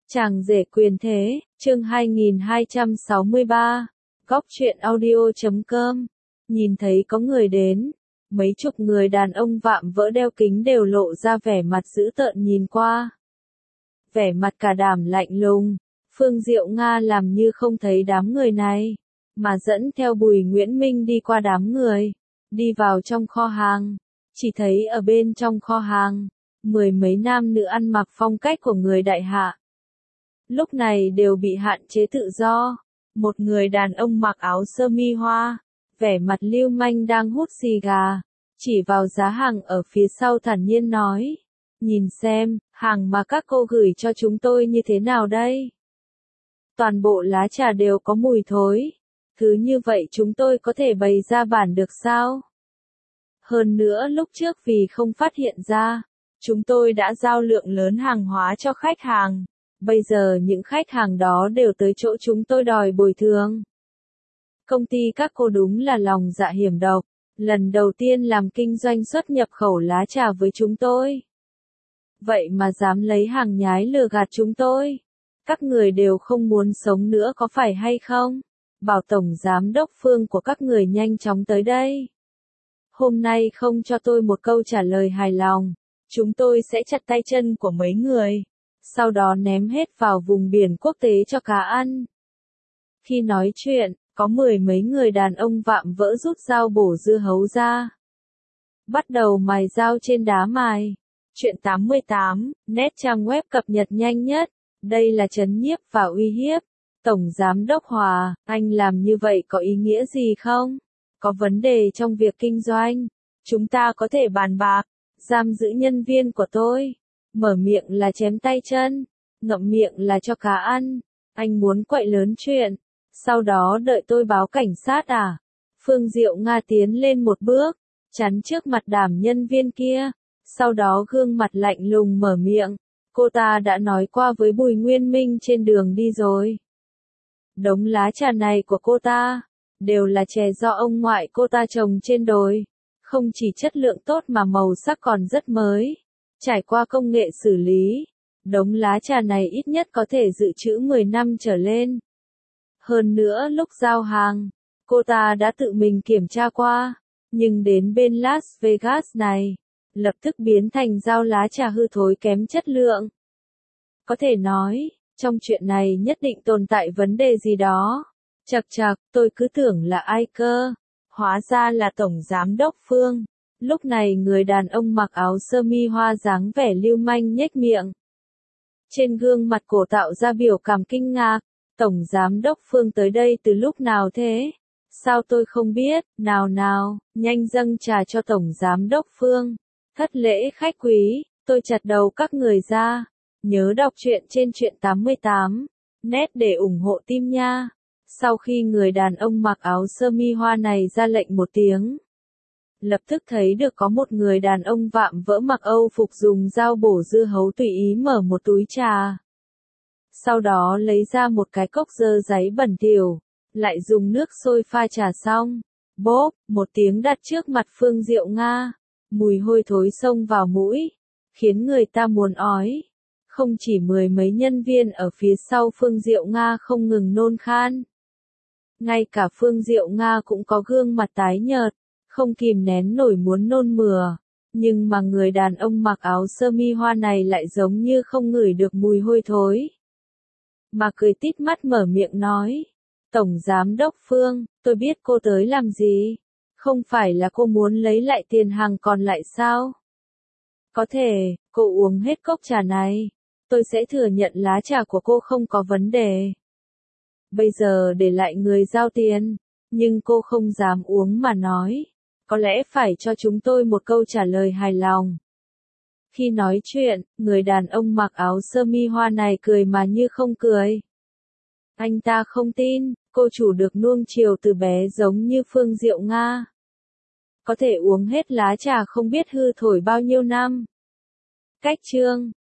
Chàng rể quyền thế, chương 2263, góc truyện audio.com. Nhìn thấy có người đến, mấy chục người đàn ông vạm vỡ đeo kính đều lộ ra vẻ mặt dữ tợn nhìn qua. Vẻ mặt cả đảm lạnh lùng, Phương Diệu Nga làm như không thấy đám người này, mà dẫn theo Bùi Nguyễn Minh đi qua đám người, đi vào trong kho hàng, chỉ thấy ở bên trong kho hàng, mười mấy nam nữ ăn mặc phong cách của người đại hạ. Lúc này đều bị hạn chế tự do, một người đàn ông mặc áo sơ mi hoa, vẻ mặt lưu manh đang hút xì gà, chỉ vào giá hàng ở phía sau thản nhiên nói, nhìn xem, hàng mà các cô gửi cho chúng tôi như thế nào đây? Toàn bộ lá trà đều có mùi thối, thứ như vậy chúng tôi có thể bày ra bản được sao? Hơn nữa lúc trước vì không phát hiện ra, chúng tôi đã giao lượng lớn hàng hóa cho khách hàng. Bây giờ những khách hàng đó đều tới chỗ chúng tôi đòi bồi thường. Công ty các cô đúng là lòng dạ hiểm độc, lần đầu tiên làm kinh doanh xuất nhập khẩu lá trà với chúng tôi. Vậy mà dám lấy hàng nhái lừa gạt chúng tôi. Các người đều không muốn sống nữa có phải hay không? Bảo tổng giám đốc Phương của các người nhanh chóng tới đây. Hôm nay không cho tôi một câu trả lời hài lòng, chúng tôi sẽ chặt tay chân của mấy người. Sau đó ném hết vào vùng biển quốc tế cho cá ăn. Khi nói chuyện, có mười mấy người đàn ông vạm vỡ rút dao bổ dưa hấu ra. Bắt đầu mài dao trên đá mài. Chuyện 88, net trang web cập nhật nhanh nhất. Đây là trấn nhiếp và uy hiếp. Tổng Giám đốc Hòa, anh làm như vậy có ý nghĩa gì không? Có vấn đề trong việc kinh doanh. Chúng ta có thể bàn bạc, giam giữ nhân viên của tôi. Mở miệng là chém tay chân, ngậm miệng là cho cá ăn. Anh muốn quậy lớn chuyện, sau đó đợi tôi báo cảnh sát à? Phương Diệu Nga tiến lên một bước, chắn trước mặt đảm nhân viên kia, sau đó gương mặt lạnh lùng mở miệng. Cô ta đã nói qua với Bùi Nguyên Minh trên đường đi rồi. Đống lá trà này của cô ta, đều là chè do ông ngoại cô ta trồng trên đồi. Không chỉ chất lượng tốt mà màu sắc còn rất mới. Trải qua công nghệ xử lý, đống lá trà này ít nhất có thể dự trữ 10 năm trở lên. Hơn nữa lúc giao hàng, cô ta đã tự mình kiểm tra qua, nhưng đến bên Las Vegas này, lập tức biến thành dao lá trà hư thối kém chất lượng. Có thể nói, trong chuyện này nhất định tồn tại vấn đề gì đó. Chậc chậc, tôi cứ tưởng là ai cơ, hóa ra là Tổng Giám đốc Phương. Lúc này người đàn ông mặc áo sơ mi hoa dáng vẻ lưu manh nhếch miệng. Trên gương mặt cổ tạo ra biểu cảm kinh ngạc, Tổng Giám đốc Phương tới đây từ lúc nào thế? Sao tôi không biết, nào, nhanh dâng trà cho Tổng Giám đốc Phương. Thất lễ khách quý, tôi chặt đầu các người ra. Nhớ đọc truyện trên truyện 88, net để ủng hộ team nha. Sau khi người đàn ông mặc áo sơ mi hoa này ra lệnh một tiếng, lập tức thấy được có một người đàn ông vạm vỡ mặc Âu phục dùng dao bổ dưa hấu tùy ý mở một túi trà. Sau đó lấy ra một cái cốc dơ giấy bẩn thỉu, lại dùng nước sôi pha trà xong. Bốp, một tiếng đặt trước mặt Phương Diệu Nga. Mùi hôi thối xông vào mũi, khiến người ta muốn ói. Không chỉ mười mấy nhân viên ở phía sau Phương Diệu Nga không ngừng nôn khan. Ngay cả Phương Diệu Nga cũng có gương mặt tái nhợt. Không kìm nén nổi muốn nôn mửa, nhưng mà người đàn ông mặc áo sơ mi hoa này lại giống như không ngửi được mùi hôi thối. Mà cười tít mắt mở miệng nói, Tổng Giám đốc Phương, tôi biết cô tới làm gì, không phải là cô muốn lấy lại tiền hàng còn lại sao? Có thể, cô uống hết cốc trà này, tôi sẽ thừa nhận lá trà của cô không có vấn đề. Bây giờ để lại người giao tiền, nhưng cô không dám uống mà nói. Có lẽ phải cho chúng tôi một câu trả lời hài lòng. Khi nói chuyện, người đàn ông mặc áo sơ mi hoa này cười mà như không cười. Anh ta không tin, cô chủ được nuông chiều từ bé giống như Phương Diệu Nga. Có thể uống hết lá trà không biết hư thổi bao nhiêu năm. Cách chương